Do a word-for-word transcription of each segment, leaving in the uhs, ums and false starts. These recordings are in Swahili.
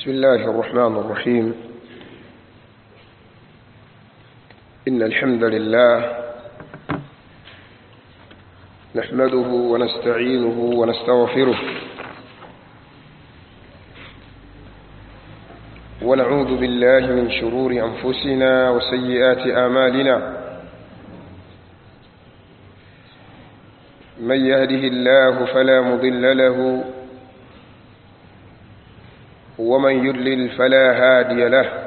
بسم الله الرحمن الرحيم. إن الحمد لله نحمده ونستعينه ونستغفره ونعوذ بالله من شرور أنفسنا وسيئات أعمالنا. من يهده الله فلا مضل له ومن يضلل فلا هادي له.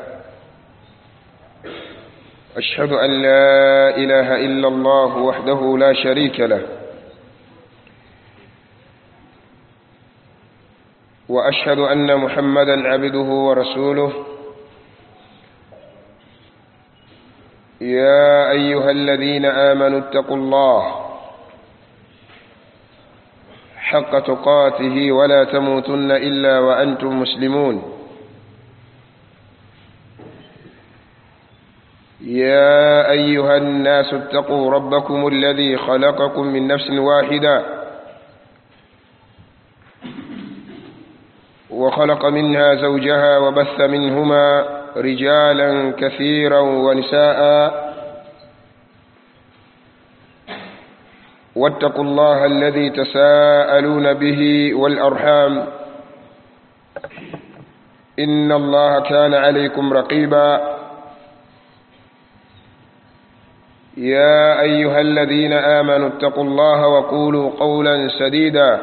أشهد أن لا إله إلا الله وحده لا شريك له، وأشهد أن محمدا عبده ورسوله. يا أيها الذين آمنوا اتقوا الله حق تقاته ولا تموتن إلا وأنتم مسلمون. يا أيها الناس اتقوا ربكم الذي خلقكم من نفس واحدة وخلق منها زوجها وبث منهما رجالا كثيرا ونساء. واتقوا الله الذي تساءلون به والأرحام إن الله كان عليكم رقيبا. يا أيها الذين آمنوا اتقوا الله وقولوا قولا سديدا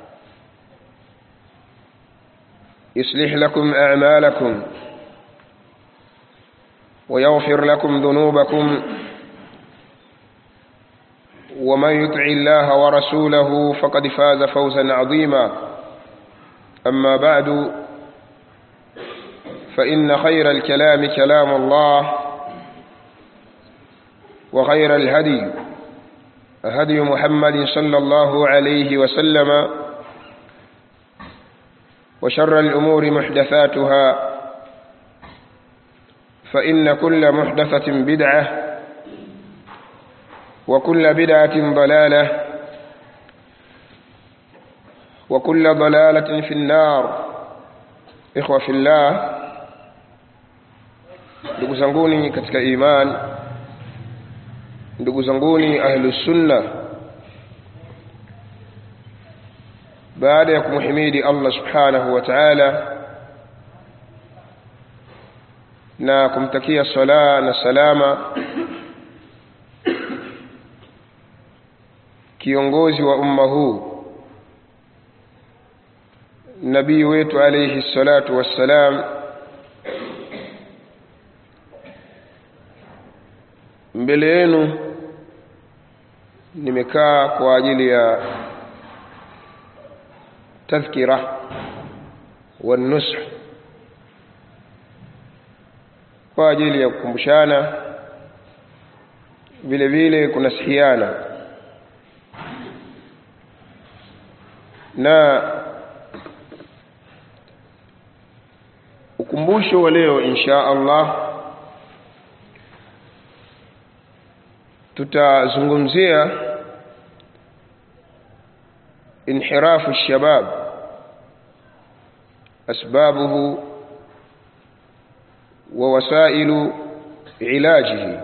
يصلح لكم أعمالكم ويغفر لكم ذنوبكم، ومن يطع الله ورسوله فقد فاز فوزا عظيما. أما بعد، فإن خير الكلام كلام الله، وخير الهدي هدي محمد صلى الله عليه وسلم، وشر الأمور محدثاتها، فإن كل محدثة بدعة وكل بدعة ضلالة وكل ضلالة في النار. إخوة في الله، ndugu zanguni katika iman, ndugu zanguni ahlus sunna, baada ya kumhimidi Allah subhanahu wa ta'ala na kumtakia sala na salama kiongozi wa umma huu, nabii wetu alayhi salatu wassalam, mbele yenu nimekaa kwa ajili ya tadhkira wa nush, kwa ajili ya kukumbushana, vile vile kunasihiana. Na ukumbusho wa leo insha Allah tutazungumzia inhirafu shabab, asbabuhu wa wasailu ilajihi.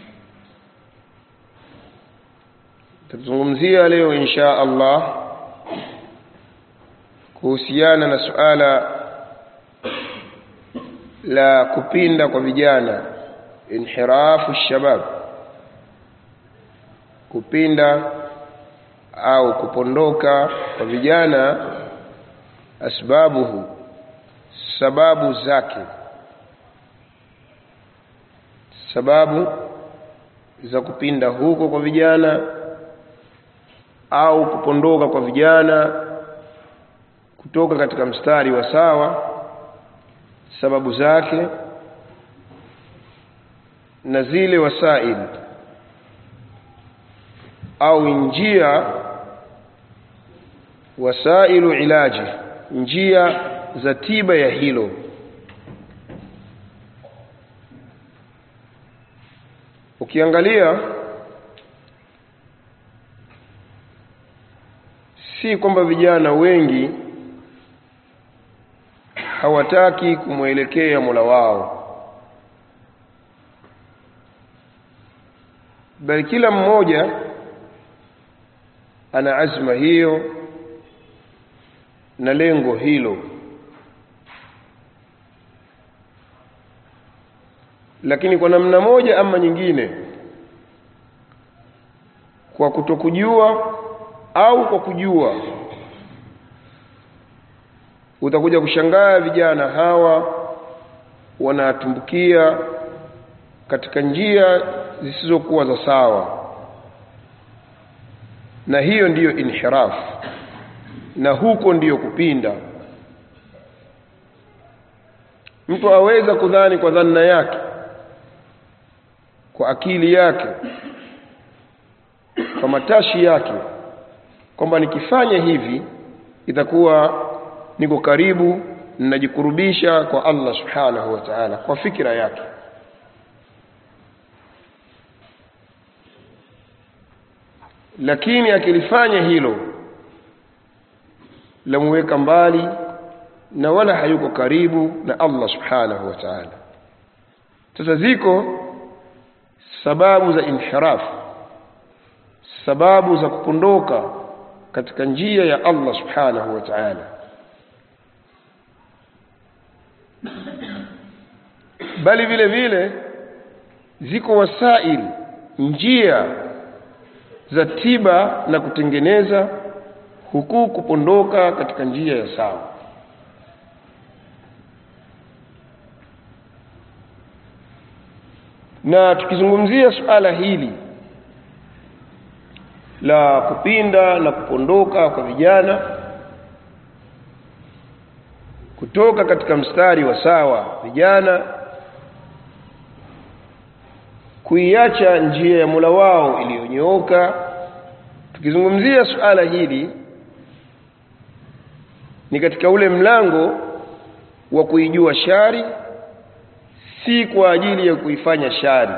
tutazungumzia leo insha Allah kuhusiana na suala la kupinda kwa vijana, inhirafu shabab, kupinda au kupondoka kwa vijana, asbabuhu, sababu zake, sababu za kupinda huko kwa vijana au kupondoka kwa vijana kutoka katika mstari wa sawa, sababu zake na zile wasail au njia, wasailu ilaji, njia za tiba ya hilo. Ukiangalia si kwamba vijana wengi hawataki kumwelekea Mola wao, bali kila mmoja ana azma hiyo na lengo hilo, lakini kwa namna moja ama nyingine, kwa kutokujua au kwa kujua, utakuja kushangaa vijana hawa wanatumbukia katika njia zisizokuwa za sawa, na hiyo ndiyo inhiraf, na huko ndiyo kupinda. Mtu aweza kudhani kwa dhanna yake, kwa akili yake, kwa matashi yake, kwamba nikifanya hivi itakuwa niko karibu, ninajikurubisha kwa Allah subhanahu wa ta'ala, kwa fikra yake. Lakini akilifanya hilo lamweka mbali na wala hayuko karibu na Allah subhanahu wa ta'ala. Sasa ziko sababu za inhiraf, sababu za kupondoka katika njia ya Allah subhanahu wa ta'ala. Bali vile vile ziko wasaili, njia za tiba na kutengeneza huku kupondoka katika njia ya sawa. Na tukizungumzia suala hili la kupinda na kupondoka kwa vijana kutoka katika mstari wa sawa, vijana kuiacha njia ya Mola wao iliyonyooka, tukizungumzia suala hili ni katika ule mlango wa kuijua shari, si kwa ajili ya kuifanya shari,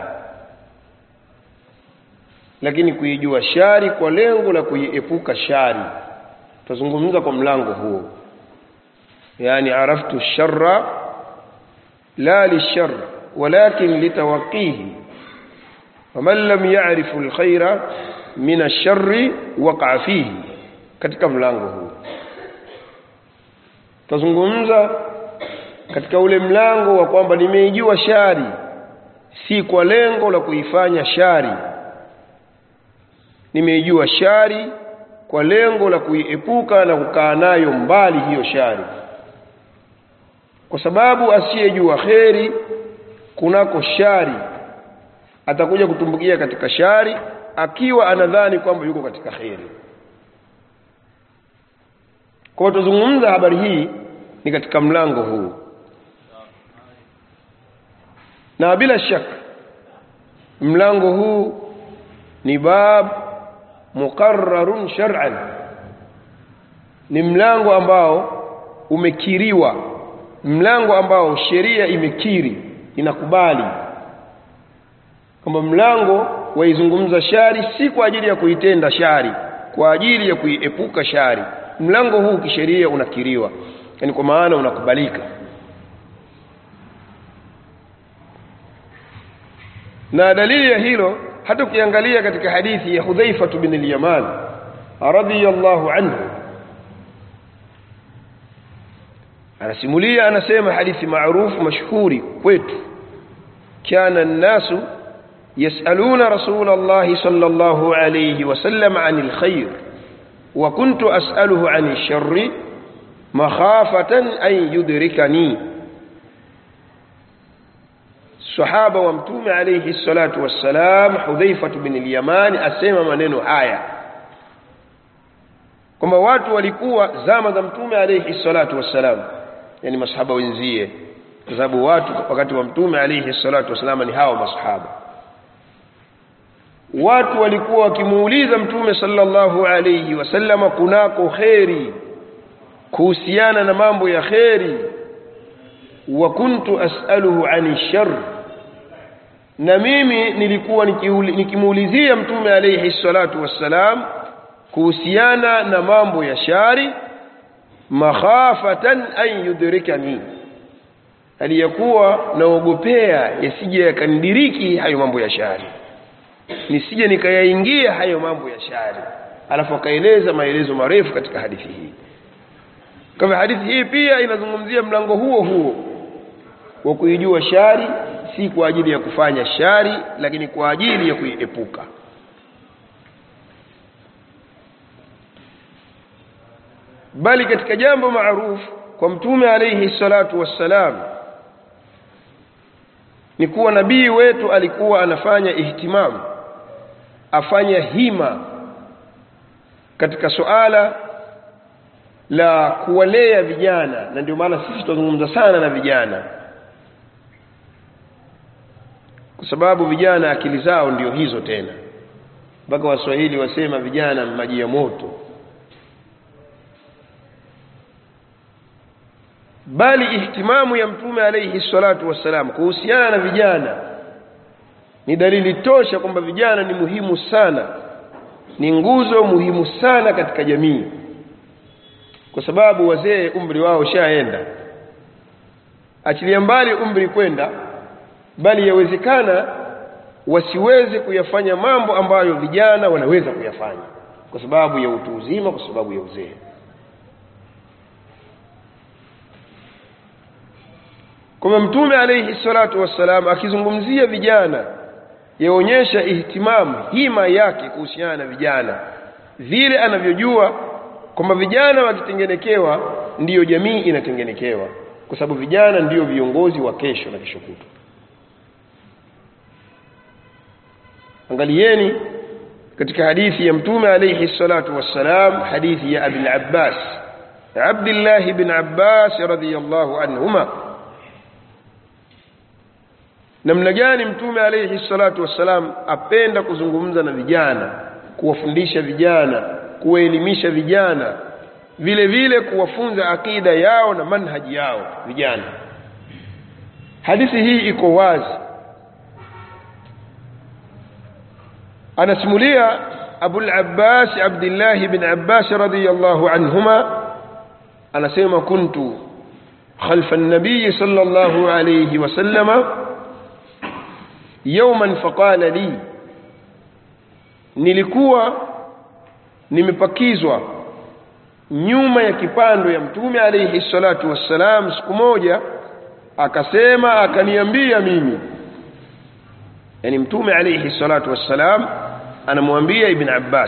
lakini kuijua shari kwa lengo la kuiepuka shari. Tuzungumza kwa mlango huo, yani araftu sharra la lishar walakin litawaqihi, faman lam ya'rif alkhaira min ash-sharri waqa'a fihi. Katika mlango huu tuzungumza katika ule mlango wa kwamba nimeijua shari si kwa lengo la kuifanya shari, nimeijua shari kwa lengo la kuiepuka na kukaa nayo mbali hiyo shari, kwa sababu asiyejua kheri kunako shari atakuja kutumbukia katika shari akiwa anadhani kwamba yuko katika kheri. Kwa hiyo tuzungumza habari hii ni katika mlango huu, na bila shaka mlango huu ni bab muqarrarun shar'an, ni mlango ambao umekiriwa, mlango ambao sheria imekiri, inakubali kwamba mlango waizungumza shari si kwa ajili ya kuitenda shari, kwa ajili ya kuiepuka shari. Mlango huu kisheria unakiriwa, yani kwa maana unakubalika. Na dalili ya hilo hata ukiangalia katika hadithi ya Hudhaifa bin al-Yaman radhiyallahu anhu, anasimulia, anasema hadithi maarufu mashhuri kwetu, kana an-nasu yas'aluna Rasulullah sallallahu alayhi wasallam 'anil khair wa kuntu as'aluhu 'anil sharri makhafatan an yudrikani. Sahaba wa Mtume alayhi salatu wassalam Hudhaifa bin al-Yaman asema maneno haya kwamba watu walikuwa zama za Mtume alayhi salatu wassalam, yani masahaba wenzie, kwa sababu watu wakati wa Mtume alayhi salatu wassalam ni hao masahaba. Watu walikuwa wakimuuliza Mtume sallallahu alayhi wasallam kunako khairi, kuhusiana na mambo ya khairi. Wa kuntu as'aluhu 'ani shar, na mimi nilikuwa nikimuulizia Mtume alayhi salatu wassalam kuhusiana na mambo ya shari, makhafatan an yudrikani, aliyakuwa naogopea yasije yakanidiriki hayo mambo ya shari, nisije nikayaingia hayo mambo ya shari. Alafu akaeleza maelezo marefu katika hadithi hii. Kama hadithi hii pia inazungumzia mlango huo huo wa kuijua shari, si kwa ajili ya kufanya shari, lakini kwa ajili ya kuiepuka. Bali katika jambo maarufu kwa Mtume alayhi salatu wassalam ni kuwa nabii wetu alikuwa anafanya ihtimamu, afanya hima katika suala la kuwalea vijana. Na ndio maana sisi tunazungumza sana na vijana, kwa sababu vijana akili zao ndio hizo tena, mpaka Waswahili wasema vijana maji ya moto. Bali ihtimamu ya Mtume alayhi salatu wassalam kuhusiana na vijana ni dalili tosha kwamba vijana ni muhimu sana, ni nguzo muhimu sana katika jamii, kwa sababu wazee umri wao shaenda. Achilia mbali umri kwenda, bali yawezekana wasiweze kuyafanya mambo ambayo vijana wanaweza kuyafanya kwa sababu ya utu uzima, kwa sababu ya uzee. Kwa Mtume alayhi salatu wassalam akizungumzia vijana yaonyesha ihtimamu, hima yake kuhusiana na vijana, vile anavyojua kwamba vijana wakitengenekewa ndiyo jamii inatengenekewa, kwa sababu vijana ndiyo viongozi wa kesho na kesho kutwa. Angalieni katika hadithi ya Mtume alayhi salatu wassalam, hadithi ya Abi al-Abbas Abdullah ibn Abbas radhiyallahu anhuma, namna gani Mtume alayhi salatu wassalam apenda kuzungumza na vijana, kuwafundisha vijana, kuwaelimisha vijana, vile vile kuwafunza akida yao na manhaji yao vijana. Hadithi hii iko wazi. Anasimulia Abu al-Abbas Abdullah ibn Abbas radhiyallahu anhuma, anasema kuntu khalfa an-nabiy sallallahu alayhi wasallam yawman faqala li, nilikuwa nimepakizwa nyuma ya kipando ya Mtume alayhi salatu wassalam. Siku moja akasema, akaniambia mimi, yani Mtume alayhi salatu wassalam anamwambia Ibn Abbas,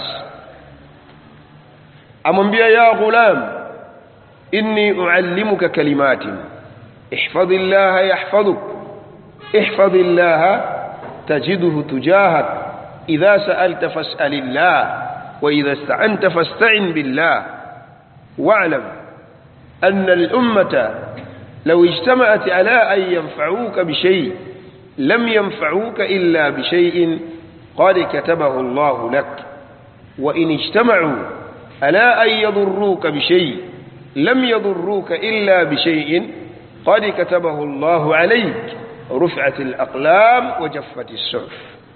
amwambia ya ghulam inni uallimuka kalimatin ihfazillaha yahfazuk ihfazillaha tajiduhu tujahak idha sa'alta fas'alillah wa idha ista'anta fasta'in billah wa'lam anna al-ummata law ijtama'at ala an yanfa'uka bi shay' lam yanfa'uka illa bi shay'in qad katabahu Allah lak wa in ijtama'u ala an yadurruka bi shay' lam yadurruka illa bi shay'in qad katabahu Allah alayk رفعت الأقلام وجفت الصحف.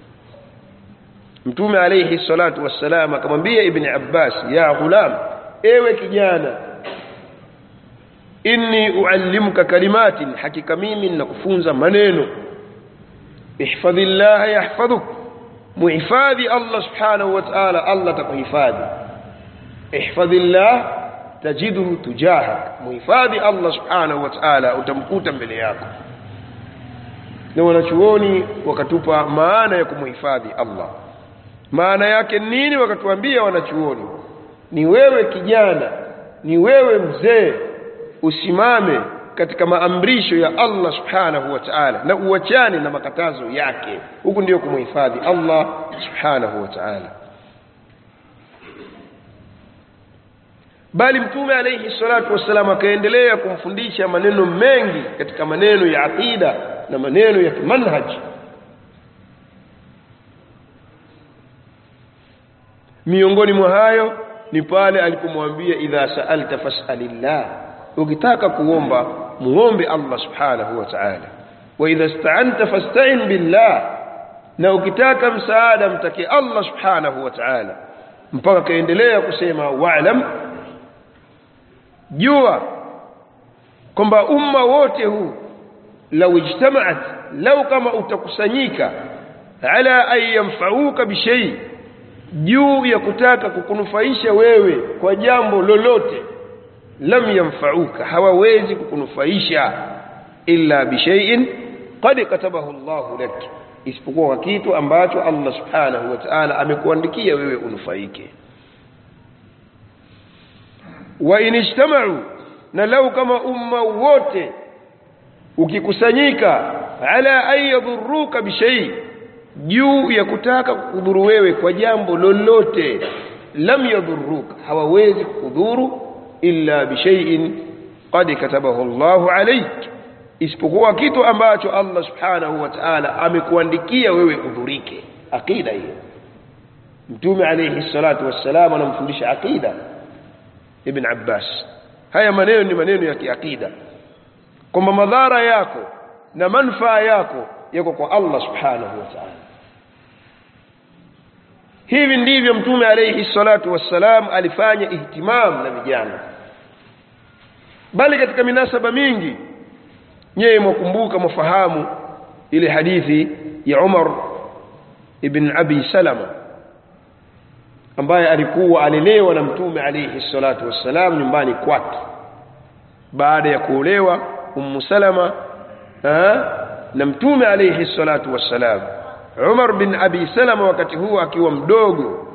Mtume alayhi salatu wassalam akamwambia Ibn Abbas, ya ghulam, ewe kijana, inni uallimuka kalimatin, hakika mimi ninakufunza maneno. Ihfadhillah yahfadhuk, muhifadhi Allah subhanahu wa ta'ala, Allah atakuhifadhi. Ihfadhillah tajiduhu tujahak, muhifadhi Allah subhanahu wa ta'ala, utamkuta mbele yako. Na wanachuoni wakatupa maana ya kumhifadhi Allah. Maana yake nini? Wakatuambia wanachuoni, ni wewe kijana, ni wewe mzee, usimame katika maamrisho ya Allah subhanahu wa ta'ala na uachane na makatazo yake. Huko ndio kumhifadhi Allah subhanahu wa ta'ala. Bali Mtume alayhi salatu wasallam akaendelea kumfundisha maneno mengi katika maneno ya aqida na maneno ya manhaj. Miongoni mwa hayo ni pale alipomwambia, idha sa'alta fas'alillah, ukitaka kuomba muombe Allah subhanahu wa ta'ala, wa idha ista'anta fasta'in billah, na ukitaka msaada mtake Allah subhanahu wa ta'ala, mpaka kaendelea kusema wa'lam jua kwamba umma wote huu lau ijtama'at, lau kama utakusanyika, ala an yanfa'uka bishay, juu ya kutaka kukunufaisha wewe kwa jambo lolote, lam yanfa'uka, hawawezi kukunufaisha illa bishay'in qad katabahu Allahu lak, isipokuwa kitu ambacho Allah subhanahu wa ta'ala amekuandikia wewe unufaike. Wa in ijtama'u, na lau kama umma wote ukikusanyika, ala an yadhurruka bishay, juu ya kutaka kukudhuru wewe kwa jambo lolote, lam yadhurruka, hawawezi kukudhuru illa bishay'in qad katabahu Allahu alayk, isipokuwa kitu ambacho Allah subhanahu wa ta'ala amekuandikia wewe udhurike. Aqida hiyo Mtume alayhi salatu wassalam anamfundisha aqida Ibn Abbas. Haya maneno ni maneno ya kiakida, kwamba madhara yako na manufaa yako yako kwa Allah subhanahu wa ta'ala. Hivi ndivyo Mtume alayhi salatu wassalam alifanya ihtimam na vijana. Bali katika minasaba mingi nyewe mwakumbuka mfahamu ile hadithi ya Umar ibn Abi Salama ambaye alikuwa alelewa na Mtume alayhi salatu wassalam nyumbani kwake. Baada ya kuolewa Ummu Salama na Mtume alayhi salatu wassalam, Umar bin Abi Salama wakati huo akiwa mdogo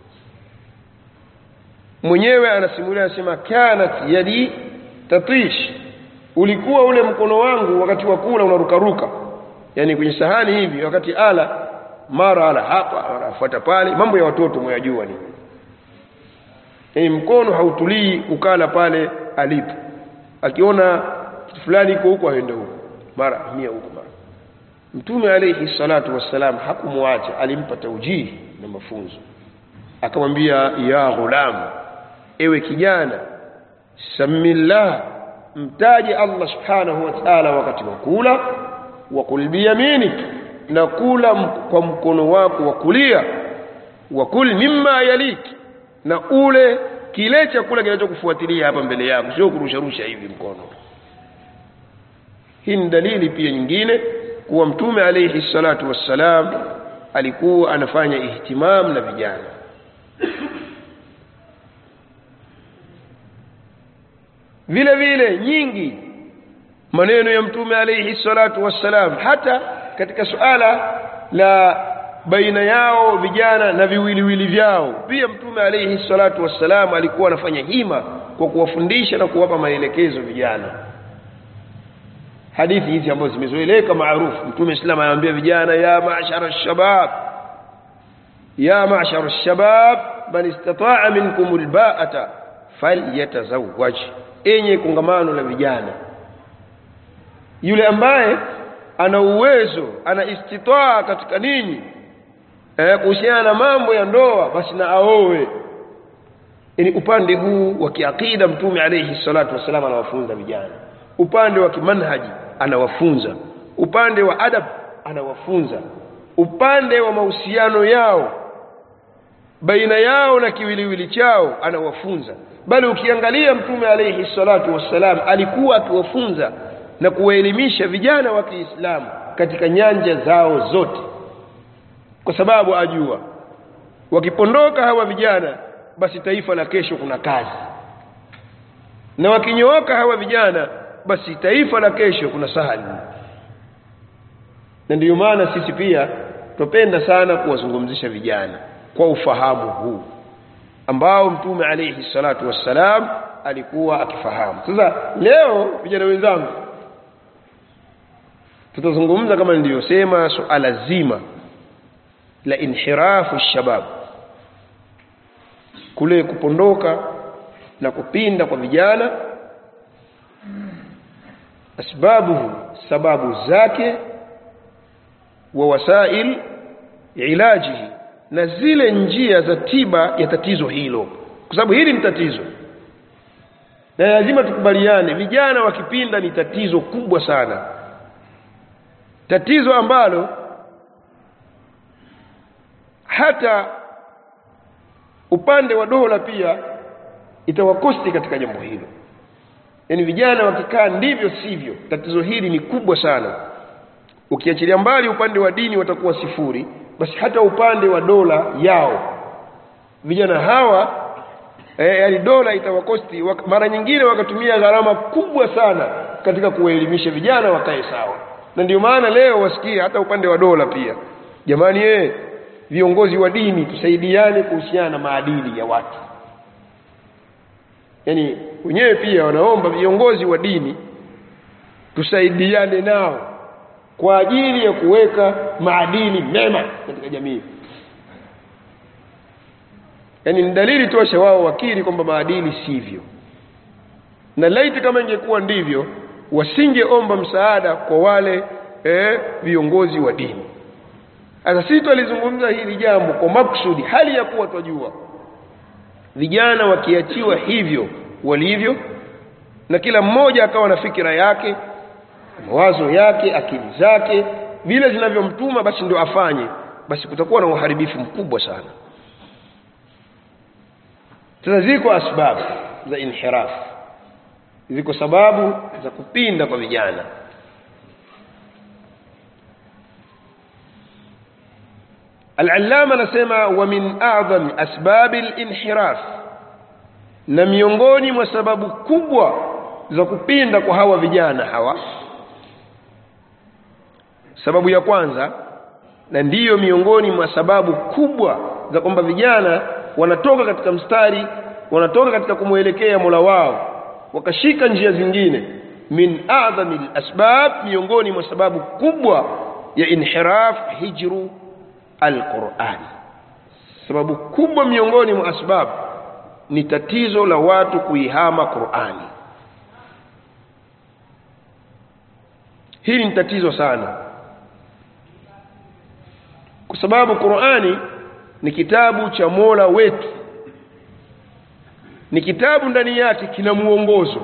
mwenyewe anasimulia, anasema kanat yadi tatish, ulikuwa ule mkono wangu wakati wa kula unarukaruka, yani kwenye sahani hivi, wakati ala mara ala hapa anafuata pale, mambo ya watoto mwajua ni yani mkono hautulii ukala pale alipo, akiona kitu fulani iko huko aende huko, mara mia huko mara. Mtume alayhi salatu wassalam hakumwacha, alimpa taujihi na mafunzo, akamwambia ya ghulam, ewe kijana, samillah, mtaje Allah subhanahu wa ta'ala wakati wa kula, wa kul biyaminik, na kula kwa mkono wako wa kulia, wa kul mimma yalik, na ule kile chakula kinachokufuatilia hapa mbele yako, sio kurusha rusha hivi mkono. Hii ni dalili pia nyingine kuwa Mtume alayhi salatu wassalam alikuwa anafanya ihtimam na vijana. Vile vile nyingi maneno ya Mtume alayhi salatu wassalam, hata katika suala la baina yao vijana na viwiliwili vyao, pia Mtume alayhi salatu wassalam alikuwa anafanya hima kwa kuwafundisha na kuwapa maelekezo vijana. Hadithi hizi ambazo zimezoeleka maarufu, Mtume Islam anawaambia vijana, ya ma'shara ash-shabab, ya ma'shara ash-shabab, man istata'a minkum al-ba'ata falyatazawwaj, enye kongamano la vijana, yule ambaye ana uwezo, ana istitaa katika nini eh kuhusiana na mambo ya ndoa, basi na aoe. Ni upande huu wa kiakida Mtume alayhi salatu wasallam anawafunza vijana, upande wa kimanhaji anawafunza, upande wa adab anawafunza, upande wa mahusiano yao baina yao na kiwiliwili chao anawafunza. Bali ukiangalia Mtume alayhi salatu wassalam alikuwa akiwafunza na kuwaelimisha vijana wa Kiislamu katika nyanja zao zote, kwa sababu ajua wakipondoka hawa vijana, basi taifa la kesho kuna kazi, na wakinyooka hawa vijana, basi taifa la kesho kuna sahali. Na ndiyo maana sisi pia tupenda sana kuwazungumzisha vijana kwa ufahamu huu ambao Mtume alayhi salatu wassalam alikuwa akifahamu. Sasa leo vijana wenzangu, tutazungumza kama niliyosema suala zima la inhirafu shabab, kule kupondoka na kupinda kwa vijana, asbabu, sababu zake, wa wasail ilajihi, na zile njia za tiba ya tatizo hilo, kwa sababu hili ni tatizo na lazima tukubaliane, vijana wakipinda ni tatizo kubwa sana, tatizo ambalo hata upande wa dola pia itawakosti katika jambo hilo. yani vijana wakikaa ndivyo sivyo, tatizo hili ni kubwa sana. Ukiachilia mbali upande wa dini watakuwa sifuri, basi hata upande wa dola yao vijana hawa eh, yani dola itawakosti mara nyingine wakatumia gharama kubwa sana katika kuelimisha vijana wakae sawa. Na ndio maana leo wasikia hata upande wa dola pia, jamani eh viongozi wa dini tusaidiane kuhusiana na maadili ya watu. Yani wenyewe pia wanaomba viongozi wa dini tusaidiane nao kwa ajili ya kuweka maadili mema katika jamii. Yani ni dalili tosha wao wakiri kwamba maadili sivyo. Na laiti kama ingekuwa ndivyo wasingeomba msaada kwa wale eh, viongozi wa dini. Sasa sisi tulizungumza hili jambo kwa maksudi hali ya kuwa tunajua vijana wakiachiwa hivyo walivyo, na kila mmoja akawa na fikira yake, mawazo yake, akili zake vile zinavyomtuma, basi ndio afanye, basi kutakuwa na uharibifu mkubwa sana. Sasa ziko asbabu za inhiraf, ziko sababu za kupinda kwa vijana. Al-Allama anasema wa min a'zam asbab al-inhiraf, na miongoni mwa sababu kubwa za kupinda kwa hawa vijana hawa, sababu ya kwanza na ndiyo miongoni mwa sababu kubwa za kwamba vijana wanatoka katika mstari, wanatoka katika kumuelekea Mola wao wakashika njia zingine, min a'zam al-asbab, miongoni mwa sababu kubwa ya inhiraf hijru al-Qur'an. Sababu kubwa miongoni mwa asbabu ni tatizo la watu kuihama Qur'ani. Hili ni tatizo sana, kwa sababu Qur'ani ni kitabu cha Mola wetu, ni kitabu ndani yake kina muongozo,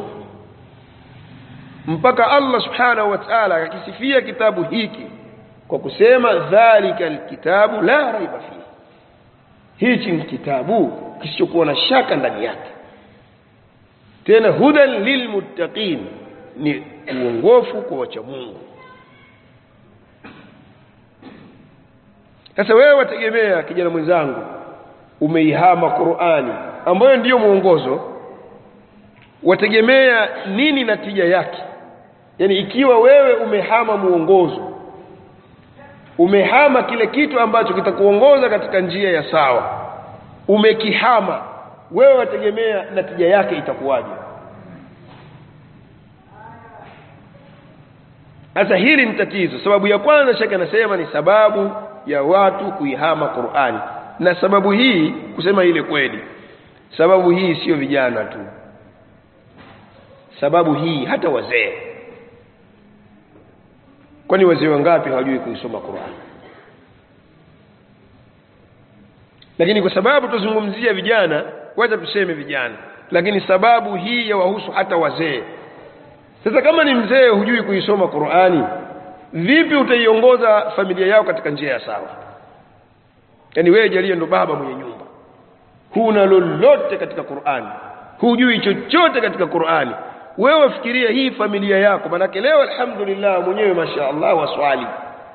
mpaka Allah subhanahu wa ta'ala akisifia kitabu hiki kwa kusema dhalika alkitabu la raiba fihi, hichi ni kitabu kisichokuwa na shaka ndani yake, tena hudan lilmuttaqin, ni uongofu kwa wacha Mungu. Sasa wewe wategemea kijana mwenzangu umeihama Qur'ani ambayo ndiyo muongozo, wategemea nini natija yake? Yani ikiwa wewe umehama muongozo, umehama kile kitu ambacho kitakuongoza katika njia ya sawa, umekihama, wewe wategemea natija yake itakuwaje? Sasa hili ni tatizo. Sababu ya kwanza shaka nasema ni sababu ya watu kuihama Qur'ani, na sababu hii kusema ile kweli, sababu hii sio vijana tu, sababu hii hata wazee. Kwani wazee wangapi hawajui kuisoma Qur'ani? Lakini kwa sababu tuzungumzia vijana, kwanza tuseme vijana, lakini sababu hii ya wahusu hata wazee. Sasa kama ni mzee hujui kuisoma Qur'ani, vipi utaiongoza familia yao katika njia ya sawa? Yani wewe jalia ndo baba mwenye nyumba, huna lolote katika Qur'ani, hujui chochote katika Qur'ani, wewe fikiria hii familia yako. Manake leo alhamdulillah mwenyewe mashaallah waswali,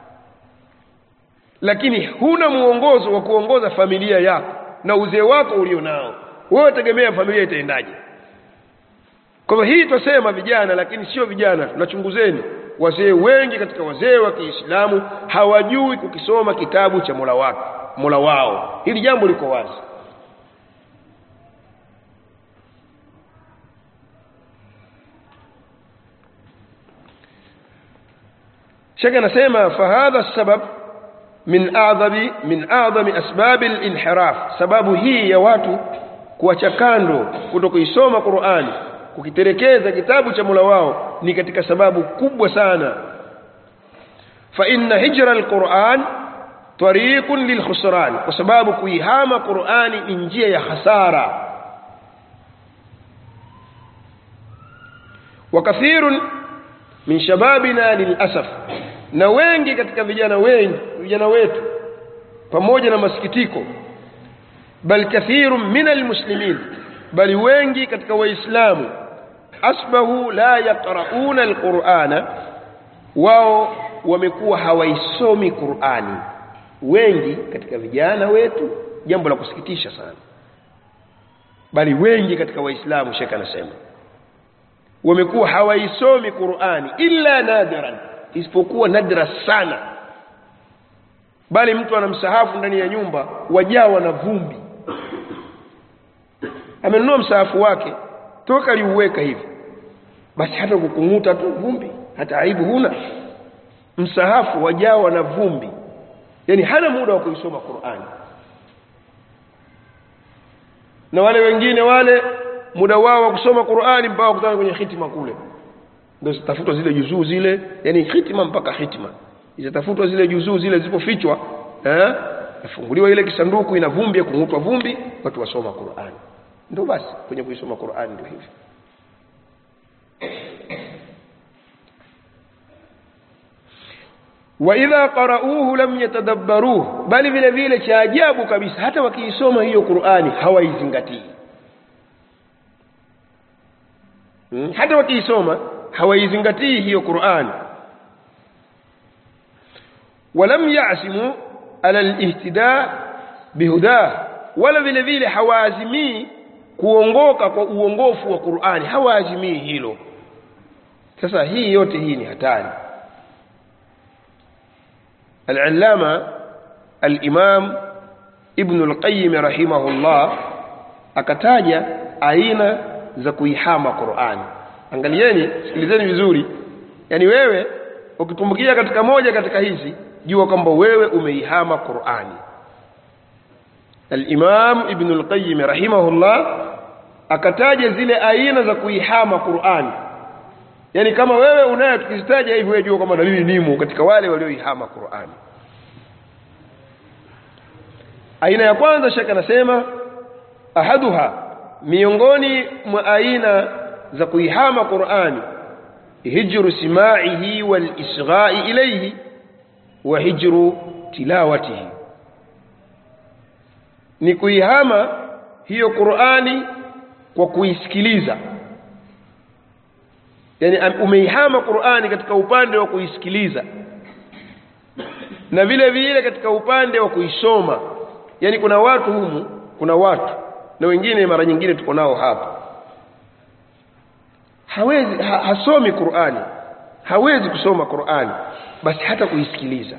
lakini huna muongozo wa kuongoza familia yako na uzee wako ulionao, wewe tegemea familia itaendaje? Kwa hivyo hii tusema vijana, lakini sio vijana, tunachunguzeni wazee wengi katika wazee wa Kiislamu hawajui kukisoma kitabu cha Mola wako, Mola wao. Hili jambo liko wazi. Sheikh anasema fahadha sabab min a'dhabi min a'dhami asbab al-inhiraf, sababu hii ya watu kuacha kando kutokuisoma Qur'ani, kukiterekeza kitabu cha Mola wao, ni katika sababu kubwa sana. Fa inna hijra al-Qur'an tariqun lilkhusran, kwa sababu kuihama Qur'ani ni njia ya hasara. Wa kathirun min shababina lilasaf, na wengi katika vijana wengi vijana wetu, pamoja na masikitiko, bal kathirun min almuslimin, bali wengi katika waislamu, asbahu la yaqra'una alqur'ana, wao wamekuwa hawaisomi Qur'ani. Wengi katika vijana wetu, jambo la kusikitisha sana, bali wengi katika waislamu, shekha anasema, wamekuwa hawaisomi Qur'ani illa nadiran, isipokuwa nadra sana. Bali mtu ana msahafu ndani ya nyumba wajawa na vumbi, amenunua msahafu wake toka liuweka hivi, basi hata kukunguta tu vumbi, hata aibu huna. Msahafu wajawa na vumbi, yani hana muda wa kuisoma Qur'ani. Na wale wengine wale muda wao wa kusoma Qur'ani mpaka kutana kwenye hitima kule, ndio zitafutwa zile juzuu zile, yani hitima mpaka hitima zitafutwa zile juzuu zile zilipofichwa, eh, nafunguliwa ile kisanduku, ina vumbi ya kungutwa vumbi, watu wasoma Qur'ani. Ndio basi kwenye kuisoma Qur'ani ndio hivi. wa idha qara'uhu lam yatadabbaruhu, bali vile vile cha ajabu kabisa, hata wakiisoma hiyo Qur'ani hawaizingatii. hmm? hata wakiisoma hawaizingatii hiyo Qur'ani. walam ya'simu ala al-ihtida bihuda, wala vile vile hawaazimii kuongoka kwa uongofu wa Qur'ani, hawaazimii hilo. Sasa hii yote hii ni hatari. Al-Allama al-Imam Ibn al-Qayyim rahimahullah akataja aina za kuihama Qur'ani. Angalieni, sikilizeni vizuri. Yani wewe ukitumbukia katika moja katika hizi, jua kwamba wewe umeihama Qur'ani. Al-Imam Ibn al-Qayyim rahimahullah akataja zile aina za kuihama Qur'ani. Yani kama wewe unayo tukizitaja hivi, wewe jua kama na mimi nimo katika wale walioihama Qur'ani. Aina ya kwanza shaka nasema, ahaduha, miongoni mwa aina za kuihama Qur'ani, hijru sima'ihi wal isgha'i ilayhi wa hijru tilawatihi, ni kuihama hiyo Qur'ani kwa kuisikiliza. Yani umeihama Qur'ani katika upande wa kuisikiliza, na vile vile katika upande wa kuisoma. Yani kuna watu humu, kuna watu na wengine mara nyingine tuko nao hapa, hawezi ha, hasomi Qur'ani, hawezi kusoma Qur'ani, basi hata kuisikiliza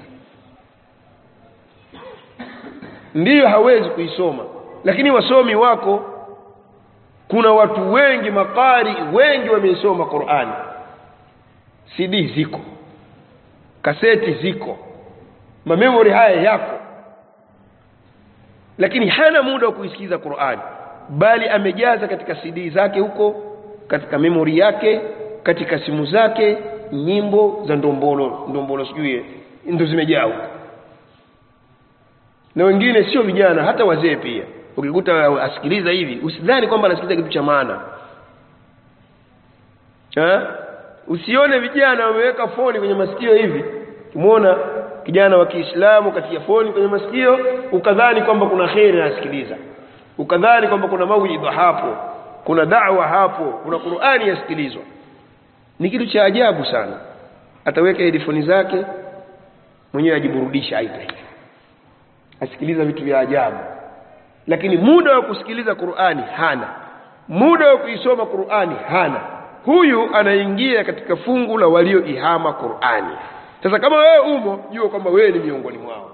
ndiyo hawezi kuisoma. Lakini wasomi wako, kuna watu wengi, makari wengi wameisoma Qur'ani, C D ziko, kaseti ziko, mamemory haya yako, lakini hana muda wa kuisikiza Qur'ani, bali amejaza katika C D zake huko, katika memory yake, katika simu zake, nyimbo za ndombolo ndombolo sijui ndio zimejaa huko. Na wengine sio vijana, hata wazee pia, ukikuta asikiliza hivi, usidhani kwamba anasikiliza kitu cha maana. Eh? Usione vijana wameweka phone kwenye masikio hivi. Umeona kijana wa Kiislamu katia phone kwenye masikio, ukadhani kwamba kuna khairi anasikiliza, ukadhani kwamba kuna mawidha hapo, kuna da'wa hapo, kuna Qur'ani yasikilizwa. Ni kitu cha ajabu sana. Ataweka headphone zake mwenyewe ajiburudisha aita hivi, asikiliza vitu vya ajabu, lakini muda wa kusikiliza Qur'ani hana, muda wa kuisoma Qur'ani hana. Huyu anaingia katika fungu la walioihama Qur'ani. Sasa kama wewe umo, jua kwamba wewe ni miongoni mwao.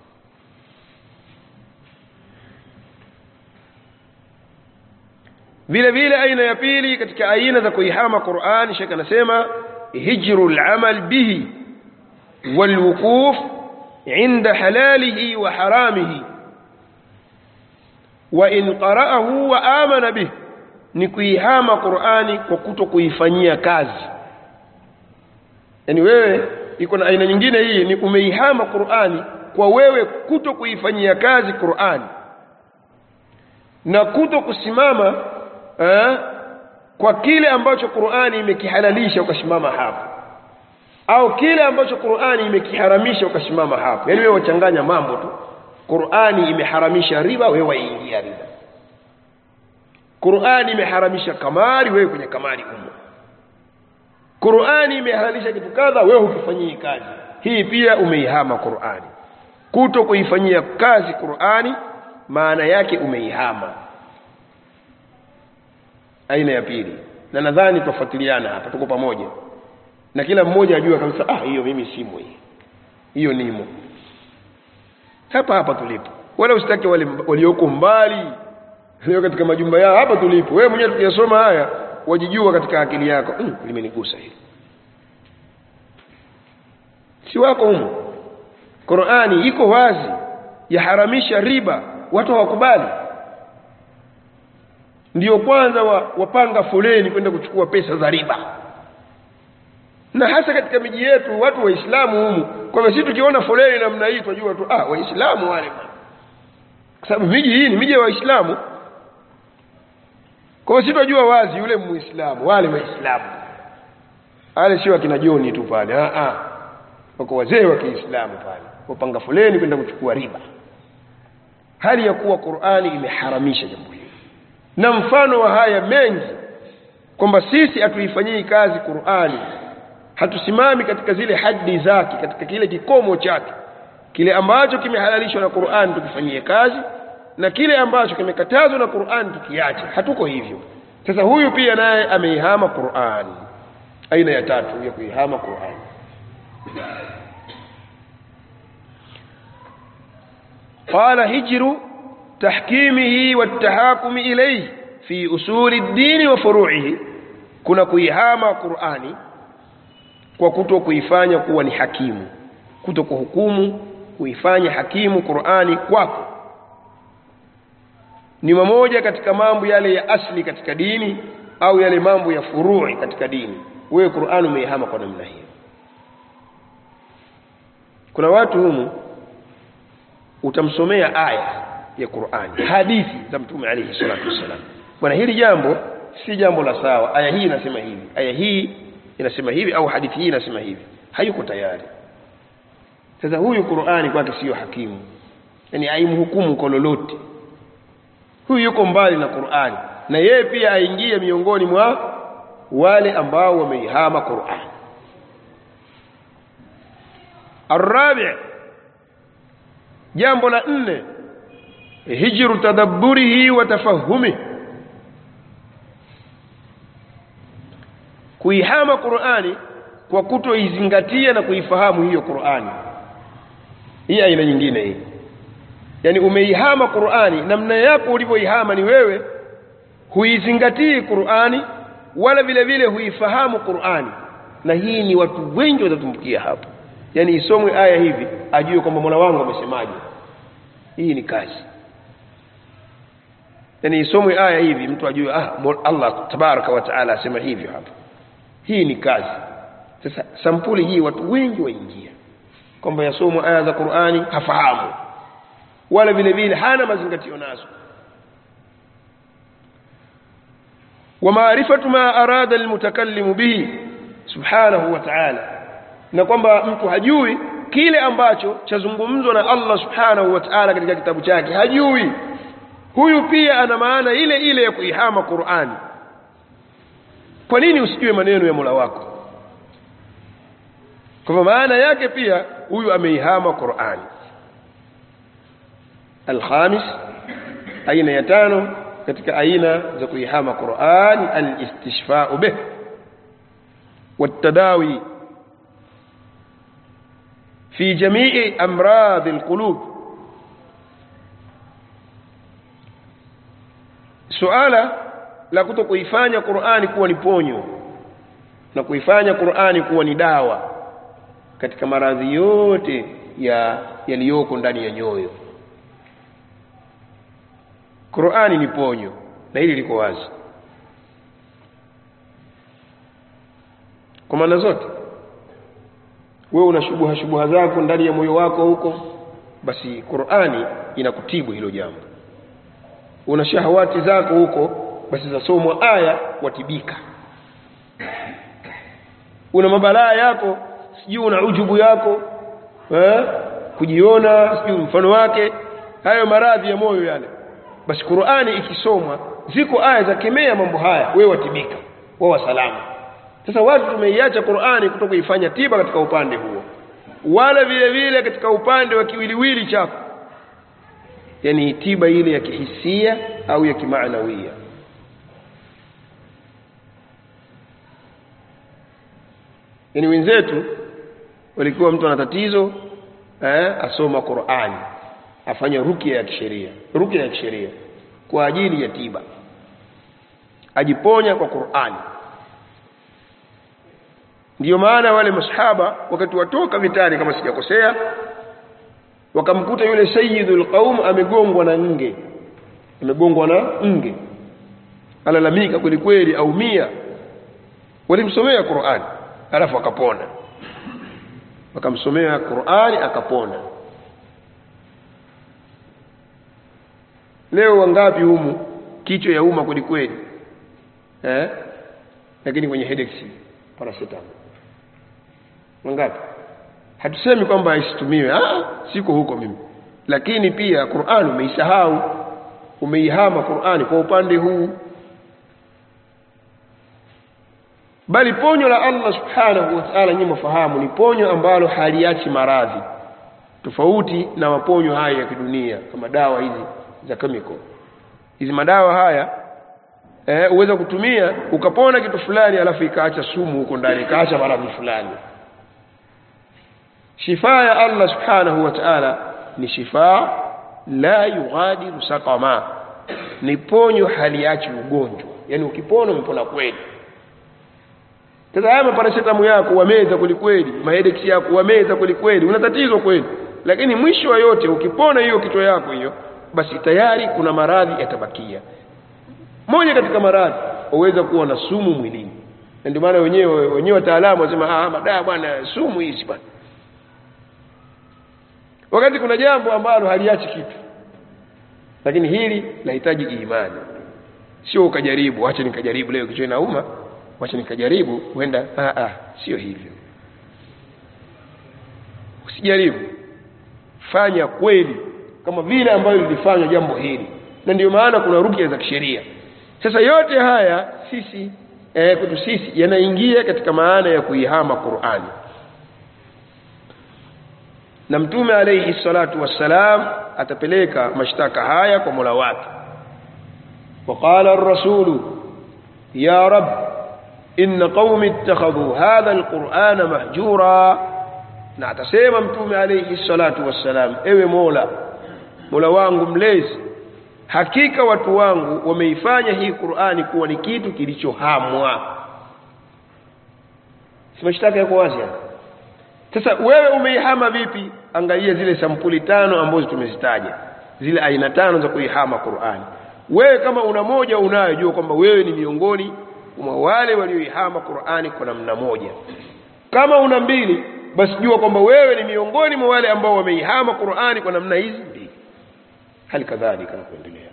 Vile vile aina ya pili katika aina za kuihama Qur'ani, shaka nasema hijrul amal bihi wal wuquf inda halalihi wa haramihi wa in qara'ahu wa amana bihi, ni kuihama Qur'ani kwa kuto kuifanyia kazi. Yani wewe iko na aina nyingine hii, ni umeihama Qur'ani kwa wewe kuto kuifanyia kazi Qur'ani, na kuto kusimama eh, kwa kile ambacho Qur'ani imekihalalisha ukasimama hapo, au kile ambacho Qur'ani imekiharamisha ukasimama hapo. Yani wewe wachanganya mambo tu. Qur'ani imeharamisha riba, wewe waingia riba. Qur'ani imeharamisha kamari, wewe kwenye kamari umo. Qur'ani imehalalisha kitu kadha, wewe hukifanyii kazi. Hii pia umeihama Qur'ani. Kuto kuifanyia kazi Qur'ani maana yake umeihama. Aina ya pili, na nadhani tufuatiliana hapa, tuko pamoja na kila mmoja ajue kabisa, ah hiyo mimi simu hii, hiyo nimo hapa hapa tulipo. Wala usitake wale walioko mbali leo katika majumba yao, hapa tulipo. Wewe mwenyewe tukiyasoma haya wajijua katika akili yako, mm, limenigusa hili, si wako humo. Qur'ani iko wazi, yaharamisha riba, watu hawakubali. Ndio kwanza wa, wapanga foleni kwenda kuchukua pesa za riba. Na hasa katika miji yetu watu waislamu humu, kwa hivyo sisi tukiona foleni namna hii tunajua tu ah waislamu wale, kwa sababu miji hii ni miji ya waislamu. Kwa hivyo sisi tunajua wazi yule muislamu, wale waislamu wale sio akina Joni tu pale, ah ah wako wazee wa Kiislamu pale wapanga foleni kwenda kuchukua riba, hali ya kuwa Qur'ani imeharamisha jambo hili. Na mfano wa haya mengi, kwamba sisi hatuifanyii kazi Qur'ani, hatusimami katika zile haddi zake, katika kile kikomo chake, kile ambacho kimehalalishwa na Qur'ani tukifanyie kazi, na kile ambacho kimekatazwa na Qur'ani tukiache. Hatuko hivyo. Sasa huyu pia naye ameihama Qur'ani. Aina ya tatu ya kuihama Qur'ani, qala hijru tahkimihi watahakumi ilayhi fi usuli ad-din wa furu'ihi, kuna kuihama Qur'ani kwa kuto kuifanya kuwa ni hakimu, kuto kuhukumu, kuifanya hakimu Qur'ani kwako. Ni mmoja katika mambo yale ya asli katika dini au yale mambo ya furu'i katika dini. Wewe Qur'ani umeihama kwa namna hiyo. Kuna watu humu utamsomea aya ya Qur'ani, hadithi za Mtume alayhi salatu wasallam, bwana hili jambo si jambo la sawa, aya hii inasema hivi, aya hii inasema hivi, au hadithi hii inasema hivi, hayuko tayari. Sasa huyu Qur'ani kwake sio hakimu, yani haimhukumu kwa lolote. Huyu yuko mbali na Qur'ani, na yeye pia aingie miongoni mwa wale ambao wameihama Qur'ani. Arabi', jambo la nne, hijru tadabburihi wa tafahumihi, kuihama Qur'ani kwa kutoizingatia na kuifahamu hiyo Qur'ani. Hii aina nyingine hii, yani umeihama Qur'ani, namna yako ulivyoihama ni wewe huizingatii Qur'ani wala vile vile huifahamu Qur'ani. Na hii ni watu wengi watatumbukia hapo, yani isomwe aya hivi ajue kwamba Mola wangu amesemaje. Hii ni kazi. Yani isomwe aya hivi mtu ajue ah Allah tabaraka wa taala asema hivyo hapa. Hii ni kazi. Sasa sampuli hii watu wengi waingia kwamba yasomwe aya za Qur'ani hafahamu wala vile vile hana mazingatio nazo. Wa maarifatu ma arada almutakallim bihi subhanahu wa ta'ala, na kwamba mtu hajui kile ambacho chazungumzwa na Allah subhanahu wa ta'ala katika kitabu chake, hajui. Huyu pia ana maana ile ile ya kuihama Qur'ani. Kwa nini usijue maneno ya Mola wako? Kwa maana yake pia huyu ameihama Qur'ani. Al-khamis, aina ya tano katika aina za kuihama Qur'ani, al-istishfa'u bih wat-tadawi fi jami'i amrad al-qulub. Suala la kutokuifanya Qur'ani kuwa ni ponyo na kuifanya Qur'ani kuwa ni dawa katika maradhi yote ya yaliyoko ndani ya nyoyo. Qur'ani ni ponyo, na hili liko wazi kwa maana zote. Wewe una shubuha shubuha zako ndani ya moyo wako huko, basi Qur'ani inakutibu hilo jambo. Una shahawati zako huko, basi zasomwa aya watibika. Una mabalaa yako, sijui una ujubu yako, eh kujiona sijui mfano wake, hayo maradhi ya moyo yale, basi Qur'ani ikisomwa ziko aya za kemea mambo haya, wewe watibika, wewe salama. Sasa watu tumeiacha Qur'ani kutoka kuifanya tiba katika upande huo, wala vile vile katika upande wa kiwiliwili chako, yani tiba ile ya kihisia au ya kimaanawia. Yani wenzetu walikuwa mtu ana tatizo eh, asoma Qur'ani, afanya rukia ya kisheria, rukia ya kisheria kwa ajili ya tiba, ajiponya kwa Qur'ani. Ndiyo maana wale masahaba wakati watoka vitani, kama sijakosea, wakamkuta yule sayyidul qaum amegongwa na nge, amegongwa na nge, alalamika kweli kweli, aumia. Walimsomea Qur'ani alafu akapona, wakamsomea Qur'ani akapona. Leo wangapi humu kichwa ya umma kweli kweli eh, lakini kwenye headache paracetamol wangapi? Hatusemi kwamba isitumiwe, ah, siko huko mimi, lakini pia Qur'ani umeisahau, umeihama Qur'ani kwa upande huu. Bali ponyo la Allah subhanahu wa ta'ala, nyinyi mfahamu, ni ponyo ambalo haliachi maradhi, tofauti na maponyo haya ya kidunia kama dawa hizi za chemical. Hizi madawa haya eh, uweza kutumia ukapona kitu fulani alafu ikaacha sumu huko ndani, ikaacha maradhi fulani. Shifa ya Allah subhanahu wa ta'ala ni shifa la yughadiru saqama, ni ponyo haliachi ugonjwa, yani ukipona umepona kweli. Sasa haya paracetamol yako wameza kweli kweli, mahedex yako wameza kweli kweli, una tatizo kweli, lakini mwisho wa yote ukipona hiyo kichwa yako hiyo, basi tayari kuna maradhi yatabakia. Moja katika maradhi uweza kuwa na sumu mwilini, na ndio maana wenyewe wenyewe wataalamu wasema ah, madawa bwana sumu hizi bwana, wakati kuna jambo ambalo haliachi kitu. Lakini hili lahitaji imani, sio ukajaribu, acha nikajaribu leo kichwa inauma, acha nikajaribu huenda, ah ah, sio hivyo. Usijaribu, fanya kweli kama vile ambavyo lilifanywa jambo hili, na ndio maana kuna rukia za kisheria. Sasa yote haya sisi eh, kwetu sisi yanaingia katika maana ya kuihama Qur'ani. Na Mtume alayhi salatu wassalam atapeleka mashtaka haya kwa Mola wake. Waqala ar-rasulu ya rab inna qaumi ittakhadhu hadha al-Qur'ana mahjura, na atasema Mtume alayhi salatu wassalam, ewe Mola, Mola wangu mlezi, hakika watu wangu wameifanya hii Qur'ani kuwa ni kitu kilichohamwa. Si mashtaka yako wazi hapa. Sasa wewe umeihama vipi? Angalia zile sampuli tano ambazo tumezitaja, zile aina tano za kuihama Qur'ani. Wewe kama una moja unayo, jua kwamba wewe ni miongoni mwa wale walioihama Qur'ani kwa namna moja. Kama una mbili, basi jua kwamba wewe ni miongoni mwa wale ambao wameihama Qur'ani kwa namna hizi mbili. Hali kadhalika na kuendelea.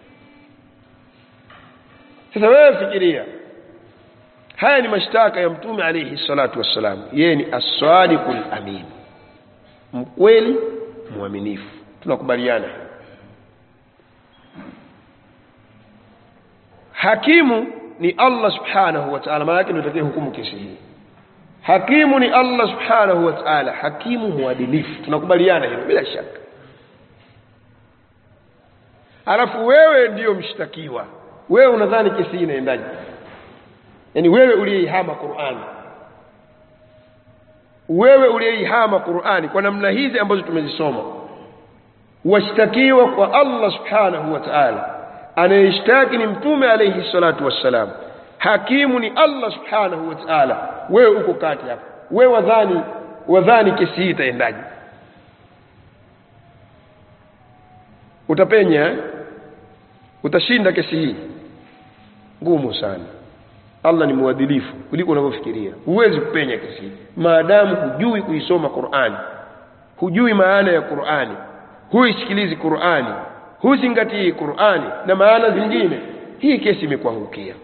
Sasa wewe fikiria, haya ni mashtaka ya Mtume alayhi salatu wassalam. Yeye ni as-sadiqul amin, mkweli muaminifu. Tunakubaliana. Hakimu ni Allah subhanahu wa ta'ala, maana yake ndio atakaye hukumu kesi hii. Hakimu ni Allah subhanahu wa ta'ala, hakimu muadilifu. Tunakubaliana hilo bila shaka. Alafu wewe ndiyo mshtakiwa. Wewe unadhani kesi hii inaendaje? Yani wewe uliyeihama Qur'ani, wewe uliyeihama Qur'ani kwa namna hizi ambazo tumezisoma, washtakiwa kwa Allah subhanahu wa ta'ala. Anayeshtaki ni Mtume alayhi salatu wassalam, hakimu ni Allah subhanahu wa ta'ala. Wewe uko kati hapa, wewe wadhani wadhani kesi hii itaendaje? Utapenya eh? Utashinda kesi hii? Ngumu sana. Allah ni muadilifu kuliko unavyofikiria. Huwezi kupenya kesi hii maadamu hujui kuisoma Qur'ani, hujui maana ya Qur'ani, huisikilizi Qur'ani, huzingatii Qur'ani na maana zingine. Hii kesi imekuangukia.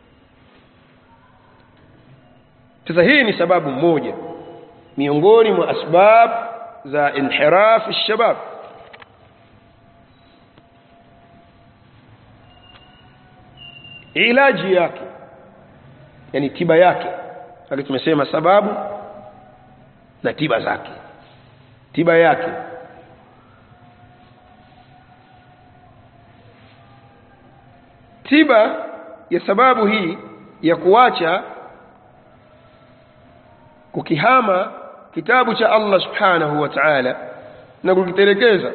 Sasa hii ni sababu moja miongoni mwa asbab za inhiraf ash-shabab. ilaji yake, yani tiba yake. Haki tumesema sababu na tiba zake. Tiba yake, tiba ya sababu hii ya kuacha kukihama kitabu cha Allah subhanahu wa ta'ala na kukitelekeza,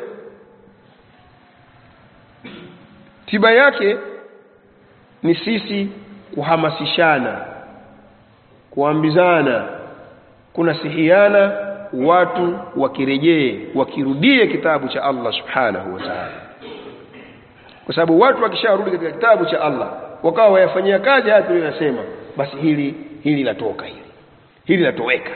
tiba yake ni sisi kuhamasishana, kuambizana, kunasihiana watu wakirejee, wakirudie kitabu cha Allah subhanahu wa ta'ala. Kwa sababu watu wakisharudi katika kitabu cha Allah wakawa wayafanyia kazi haya tuliyosema, basi hili hili latoka, hili hili latoweka.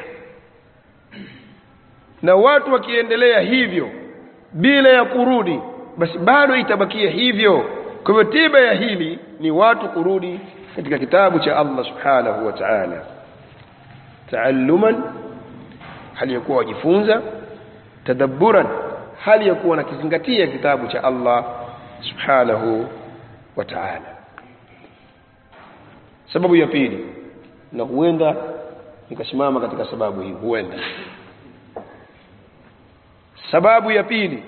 Na watu wakiendelea hivyo bila ya kurudi, basi bado itabakia hivyo. Kwa hivyo tiba ya hili ni watu kurudi katika kitabu cha Allah subhanahu wa ta'ala, taalluman, hali ya kuwa wajifunza, tadabburan, hali ya kuwa nakizingatia kitabu cha Allah subhanahu wa ta'ala. Sababu ya pili, na huenda nikasimama katika sababu hii, huenda sababu ya pili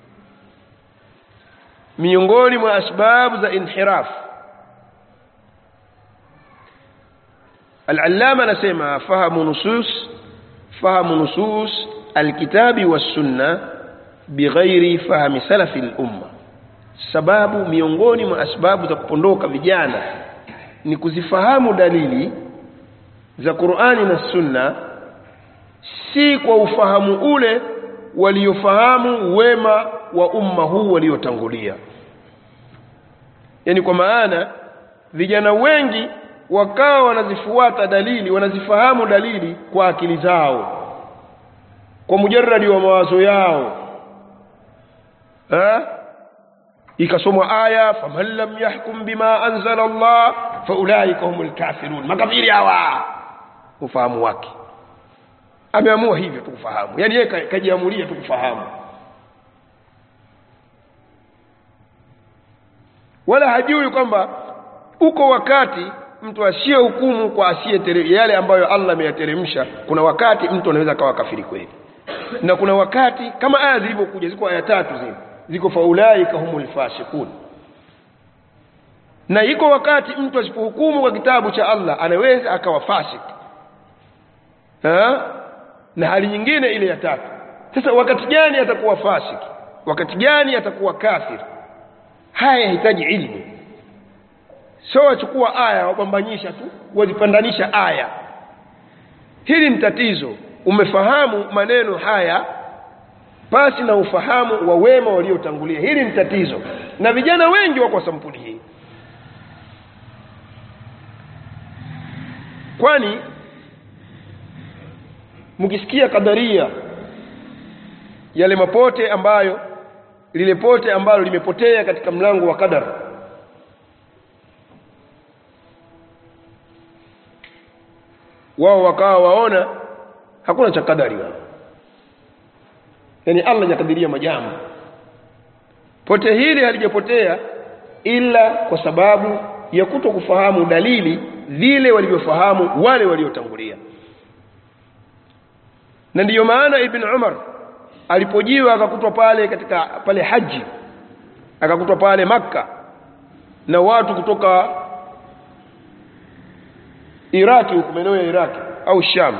miongoni mwa asbabu za inhiraf, al-allama anasema fahamu nusus fahamu nusus alkitabi was-sunna bighairi fahmi salafi al-umma. Sababu miongoni mwa asbabu za kupondoka vijana ni kuzifahamu dalili za Qur'ani na Sunna si kwa ufahamu ule waliofahamu wema wa umma huu waliotangulia. Yani kwa maana vijana wengi wakawa wanazifuata dalili, wanazifahamu dalili kwa akili zao, kwa mujarradi wa mawazo yao. Ha? Ikasomwa aya, faman lam yahkum bima anzala Allah fa ulaika humul kafirun, makafiri hawa. Ufahamu wake ameamua hivyo tukufahamu, yani yeye kajiamulia tukufahamu, wala hajui kwamba uko wakati mtu asiye hukumu kwa asiye yale ambayo Allah ameyateremsha. Kuna wakati mtu anaweza kawa kafiri kweli, na kuna wakati kama aya zilivyokuja, ziko aya tatu zile ziko faulaika humul fasiqun, na iko wakati mtu asipohukumu kwa kitabu cha Allah anaweza akawa fasik. Ha? Na hali nyingine ile ya tatu. Sasa wakati gani atakuwa fasik, wakati gani atakuwa kafir? Haya yahitaji ilmu. Sio achukua aya wabambanyisha tu, wazipandanisha aya. Hili ni tatizo. Umefahamu maneno haya basi na ufahamu wa wema waliotangulia. Hili ni tatizo, na vijana wengi wako sampuli hii. Kwani mkisikia kadaria, yale mapote ambayo lile pote ambalo limepotea katika mlango wa kadar, wao wakawa waona hakuna cha kadari wao, yani Allah hajakadiria majambo. Pote hili halijapotea ila kwa sababu ya kutokufahamu dalili zile walivyofahamu wale waliotangulia. Na ndiyo maana Ibn Umar alipojiwa akakutwa pale katika pale haji, akakutwa pale Makka na watu kutoka Iraki, huko maeneo ya Iraki au Sham,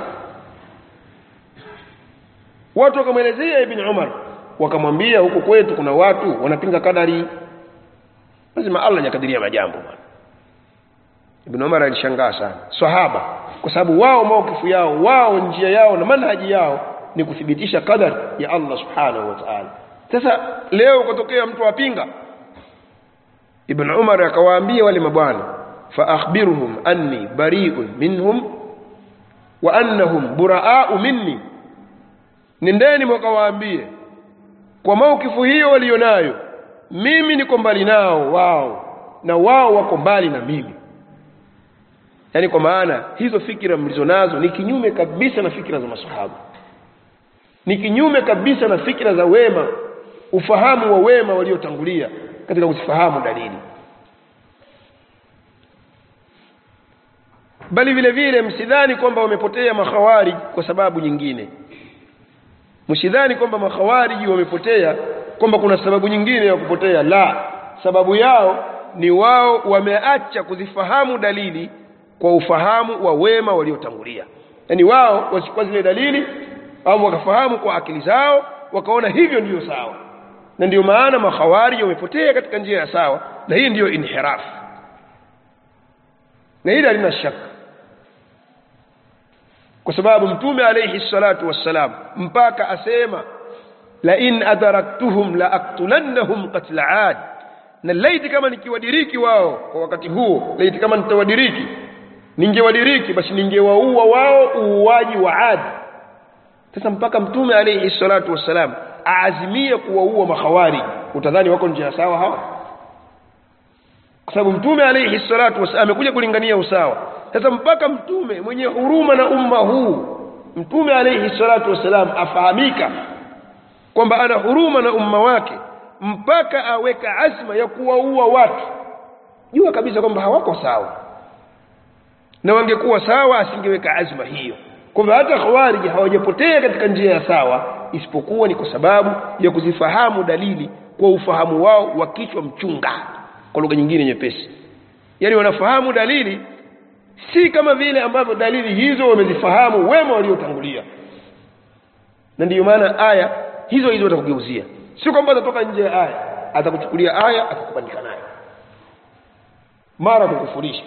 watu wakamwelezea Ibn Umar, wakamwambia huko kwetu kuna watu wanapinga kadari, lazima Allah yakadiria majambo bwana. Ibn Umar alishangaa sana sahaba, kwa sababu wao maukifu yao, wao njia yao na manhaji yao ni kuthibitisha qadar ya Allah subhanahu wa ta'ala. Sasa leo kutokea mtu apinga, Ibn Umar akawaambia wale mabwana, fa akhbiruhum anni bari'un minhum wa annahum buraa'u minni, nendeni mkawaambie kwa maukifu hiyo walionayo mimi niko mbali nao wao na wao wako mbali na mimi. Yani kwa maana hizo fikira mlizonazo ni kinyume kabisa na fikira za maswahaba, ni kinyume kabisa na fikira za wema, ufahamu wa wema waliotangulia katika kusifahamu dalili. bali vile vile msidhani kwamba wamepotea makhawarij kwa sababu nyingine. Msidhani kwamba makhawarij wamepotea kwamba kuna sababu nyingine ya kupotea. La, sababu yao ni wao wameacha kuzifahamu dalili kwa ufahamu wa wema waliotangulia. Yaani wao wasichukua zile dalili au wakafahamu kwa akili zao wakaona hivyo ndiyo sawa. Na ndiyo maana makhawarij wamepotea katika njia ya sawa, na hii ndiyo inhiraf. Na hili halina shaka. Kwa sababu Mtume alayhi salatu wassalam mpaka asema la in adraktuhum la aqtulannahum qatl 'ad, na laiti kama nikiwadiriki wao kwa wakati huo, laiti kama nitawadiriki ningewadiriki basi ningewaua wao uuaji wa 'ad. Sasa mpaka Mtume alayhi salatu wassalam aazimie kuwaua makhawarij, utadhani wako njia sawa hawa? Kwa sababu Mtume alayhi salatu wassalam amekuja kulingania usawa. Sasa mpaka Mtume mwenye huruma na umma huu, Mtume alayhi salatu wassalam afahamika kwamba ana huruma na umma wake, mpaka aweka azma ya kuwaua watu, jua kabisa kwamba hawako sawa. Na wangekuwa sawa asingeweka azma hiyo. Kwamba hata khawarij hawajapotea katika njia ya sawa, isipokuwa ni kwa sababu ya kuzifahamu dalili kwa ufahamu wao wa kichwa mchunga, kwa lugha nyingine nyepesi. Yaani wanafahamu dalili si kama vile ambavyo dalili hizo wamezifahamu wema waliotangulia. Na ndiyo maana aya hizo hizo watakugeuzia. Sio kwamba atatoka nje ya aya, atakuchukulia aya akakubandika nayo, mara kukufurisha.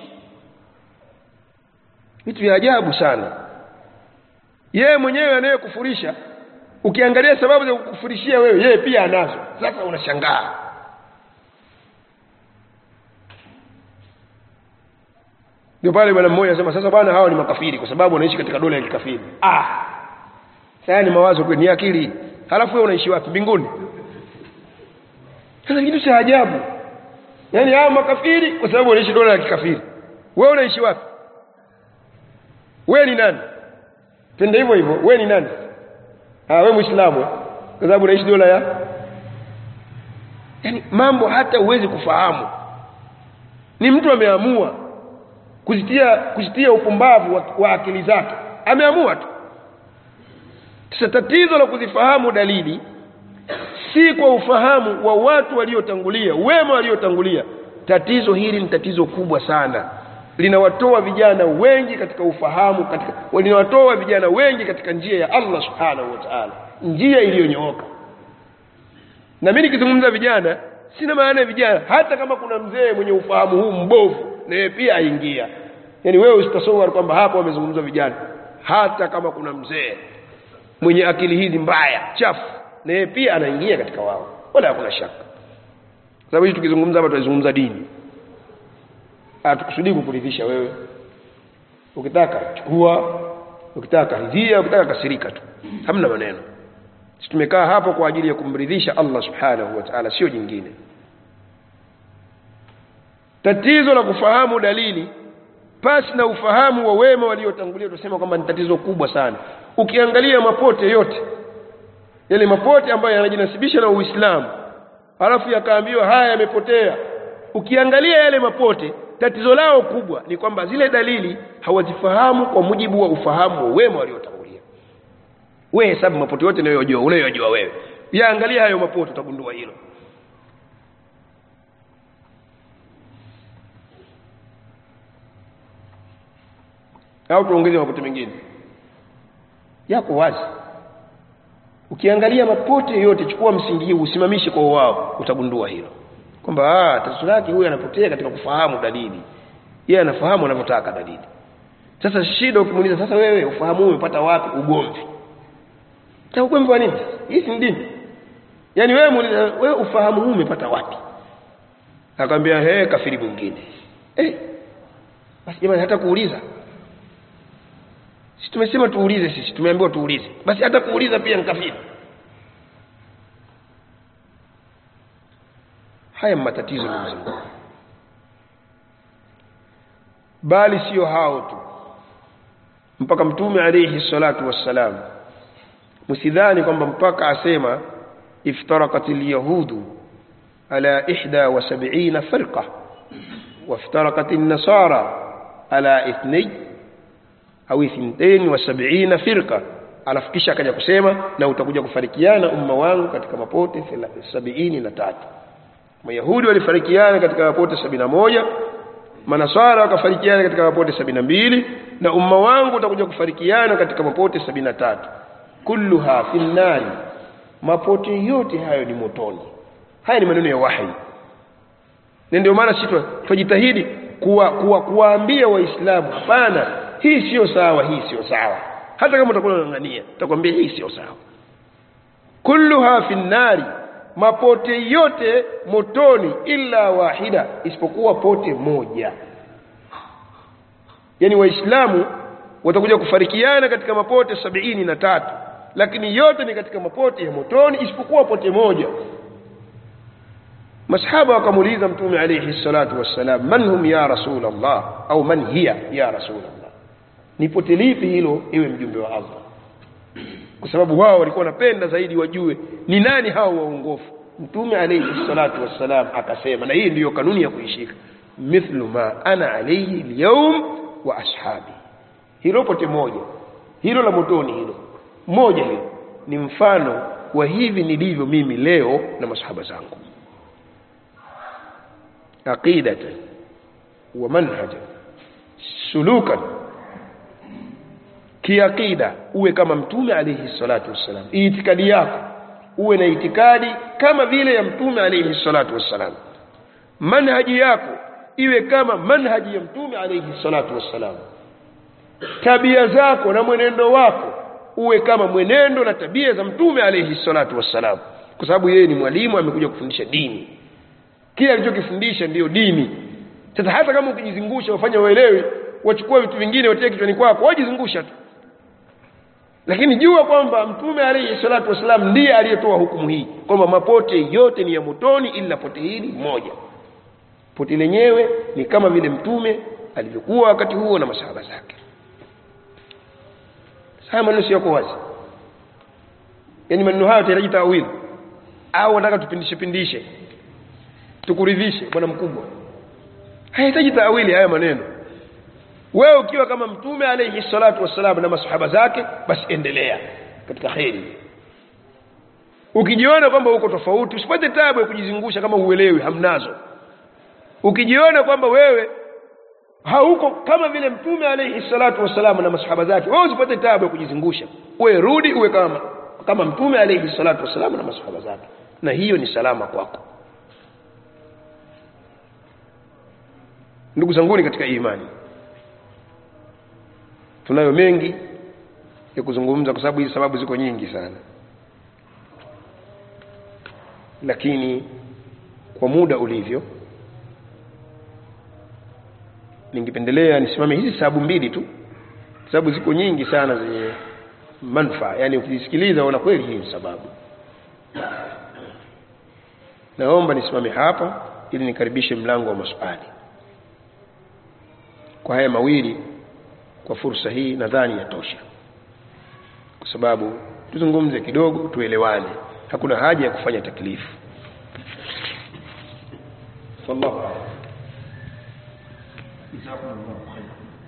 Vitu vya ajabu sana. Yeye mwenyewe anayekufurisha, ukiangalia sababu za kukufurishia wewe, yeye pia anazo. Sasa unashangaa. Ndio pale bwana mmoja anasema sasa bwana hao ni makafiri kwa sababu wanaishi katika dola ya kikafiri. Ah. Sasa ni mawazo kweli, ni akili. Halafu wewe unaishi wapi? Mbinguni? Sasa kitu cha ajabu. Yaani hao makafiri kwa sababu wanaishi dola ya kikafiri. Wewe unaishi wapi? Wewe ni nani? Tende hivyo hivyo, wewe ni nani? Ah, wewe Muislamu kwa sababu unaishi dola ya. Yaani mambo hata uwezi kufahamu. Ni mtu ameamua kuzitia kuzitia upumbavu wa, wa akili zake. Ameamua tu. Sasa tatizo la kuzifahamu dalili si kwa ufahamu wa watu waliotangulia, wema waliotangulia. Tatizo hili ni tatizo kubwa sana. Linawatoa vijana wengi katika ufahamu, katika linawatoa vijana wengi katika njia ya Allah Subhanahu wa Ta'ala, njia iliyonyooka. Na mimi nikizungumza vijana, sina maana vijana hata kama kuna mzee mwenye ufahamu huu mbovu na yeye pia aingia. Yaani wewe usitasawari kwamba hapo wamezungumza vijana. Hata kama kuna mzee mwenye akili hizi mbaya, chafu, na yeye pia anaingia katika wao. Wala hakuna shaka. Sababu hizi tukizungumza hapa tunazungumza dini. Hatukusudi kukuridhisha wewe. Ukitaka chukua, ukitaka ridhia, ukitaka kasirika tu. Hamna maneno. Sisi tumekaa hapo kwa ajili ya kumridhisha Allah Subhanahu wa Ta'ala, sio jingine. Tatizo la kufahamu dalili pasi na ufahamu wa wema waliotangulia, tusema kwamba ni tatizo kubwa sana. Ukiangalia mapote yote, yale mapote ambayo yanajinasibisha na Uislamu, alafu yakaambiwa haya yamepotea. Ukiangalia yale mapote, tatizo lao kubwa ni kwamba zile dalili hawazifahamu kwa mujibu wa ufahamu wa wema waliotangulia. Wewe hesabu mapote yote unayojua, unayojua wewe. Yaangalia hayo mapote utagundua hilo. Au tuongeze mapote mengine? Yako wazi. Ukiangalia mapote yote, chukua msingi huu usimamishe kwa wao, utagundua hilo. Kwamba ah tatizo lake huyu anapotea katika kufahamu dalili. Yeye anafahamu anavyotaka dalili. Sasa shida ukimuuliza sasa wewe ufahamu umepata wapi? Ugomvi. Sasa ugomvi wa nini? Hii si dini. Yaani wewe muuliza wewe ufahamu huu umepata wapi? Akamwambia he kafiri mwingine. Eh. Basi jamani hata kuuliza. Sisi tumesema tuulize sisi, tumeambiwa tuulize. Basi hata kuuliza pia ni kafiri. Haya matatizo ni mzima. Bali sio hao tu. Mpaka Mtume alayhi salatu wassalam, msidhani kwamba mpaka asema iftaraqatil yahudu ala ihda wa sab'ina firqa wa iftaraqatin nasara ala ithnay au ithntain wa sab'ina firqa. Alafu kisha akaja kusema na utakuja kufarikiana umma wangu katika mapote sabini na tatu. Mayahudi walifarikiana katika mapote sabini na moja, Manasara wakafarikiana katika mapote sabini na mbili, na umma wangu utakuja kufarikiana katika mapote sabini na tatu. Kulluha fi nnari, mapote yote hayo ni motoni. Haya ni maneno ya wahi. Na ndio maana sisi tunajitahidi kuwa kuwa kuwaambia waislamu hapana, hii sio sawa, hii sio sawa. Hata kama utakuwa unang'ania, tutakwambia hii sio sawa. Kulluha fi nnari, mapote yote motoni, illa wahida, isipokuwa pote moja. Yani waislamu watakuja kufarikiana katika mapote sabini na tatu, lakini yote ni katika mapote ya motoni isipokuwa pote moja. Masahaba wakamuuliza Mtume alayhi salatu wassalam, man hum ya Rasulullah, au man hiya ya Rasulullah, ni pote lipi hilo ewe mjumbe wa Allah? Kwa sababu wao walikuwa wanapenda zaidi wajue ni nani hao waongofu. Mtume alayhi salatu wassalam akasema, na hii ndiyo kanuni ya kuishika, mithlu ma ana alayhi al-yawm wa ashabi. Hilo pote moja, hilo la motoni, hilo moja, hilo ni mfano wa hivi nilivyo mimi leo na masahaba zangu. Aqidatan wa manhajan, sulukan, kiaqida uwe kama Mtume alayhi salatu wassalam. Itikadi yako uwe na itikadi kama vile ya Mtume alayhi salatu wassalam. Manhaji yako iwe kama manhaji ya Mtume alayhi salatu wassalam. Tabia zako na mwenendo wako uwe kama mwenendo na tabia za Mtume alayhi salatu wassalam, kwa sababu yeye ni mwalimu, amekuja kufundisha dini. Kila alichokifundisha ndiyo dini. Sasa hata kama ukijizungusha ufanye uelewi, wachukua vitu vingine watie kichwani kwako, wajizungusha tu, lakini jua kwamba Mtume alayhi salatu wasalam ndiye aliyetoa hukumu hii kwamba mapote yote ni ya motoni ila pote hili moja. Pote lenyewe ni kama vile Mtume alivyokuwa wakati huo na masahaba zake. Sasa maneno sio kwa wazi, yani maneno hayo yanahitaji tawili, au nataka tupindishe pindishe tukuridhishe bwana mkubwa. Hayahitaji tawili haya maneno. Wewe ukiwa kama Mtume alayhi salatu wasalam na masahaba zake, basi endelea katika khairi. Ukijiona kwamba uko tofauti, usipate taabu ya kujizungusha kama uelewi, hamnazo. Ukijiona kwamba wewe hauko kama vile Mtume alayhi salatu wasalam na masahaba zake, wewe usipate taabu ya kujizungusha. Wewe rudi uwe kama kama Mtume alayhi salatu wasalam na masahaba zake, na hiyo ni salama kwako. Ndugu zanguni katika imani, tunayo mengi ya kuzungumza kwa sababu hizi sababu ziko nyingi sana, lakini kwa muda ulivyo ningependelea nisimame hizi sababu mbili tu, sababu ziko nyingi sana zenye manufaa. Yani ukisikiliza unaona kweli hii ni sababu. Naomba nisimame hapa ili nikaribishe mlango wa maswali. Kwa haya mawili, kwa fursa hii nadhani yatosha, kwa sababu tuzungumze kidogo tuelewane, hakuna haja ya kufanya taklifu. Sallallahu alaihi wasallam.